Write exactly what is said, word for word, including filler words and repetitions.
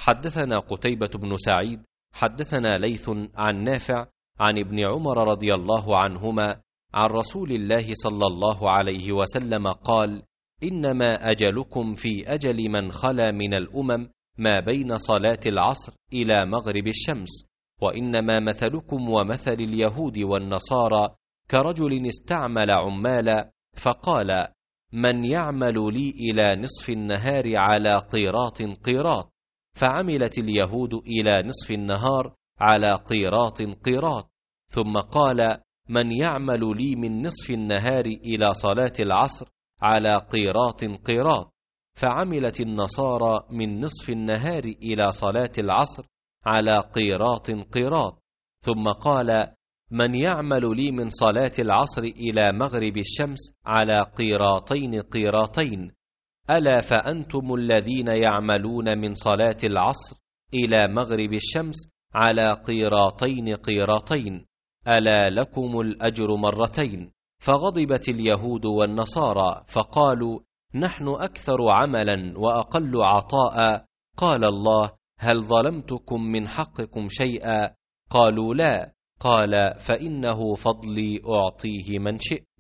حدثنا قتيبة بن سعيد حدثنا ليث عن نافع عن ابن عمر رضي الله عنهما عن رسول الله صلى الله عليه وسلم قال: إنما أجلكم في أجل من خلا من الأمم ما بين صلاة العصر إلى مغرب الشمس، وإنما مثلكم ومثل اليهود والنصارى كرجل استعمل عمالا فقال: من يعمل لي إلى نصف النهار على قيراط قيراط، فعملت اليهود إلى نصف النهار على قيراط قيراط، ثم قال: من يعمل لي من نصف النهار إلى صلاة العصر على قيراط قيراط، فعملت النصارى من نصف النهار إلى صلاة العصر على قيراط قيراط، ثم قال: من يعمل لي من صلاة العصر إلى مغرب الشمس على قيراطين قيراطين، ألا فأنتم الذين يعملون من صلاة العصر إلى مغرب الشمس على قيراطين قيراطين، ألا لكم الأجر مرتين. فغضبت اليهود والنصارى فقالوا: نحن أكثر عملا وأقل عطاء. قال الله: هل ظلمتكم من حقكم شيئا؟ قالوا لا. قال: فإنه فضلي أعطيه من شئت.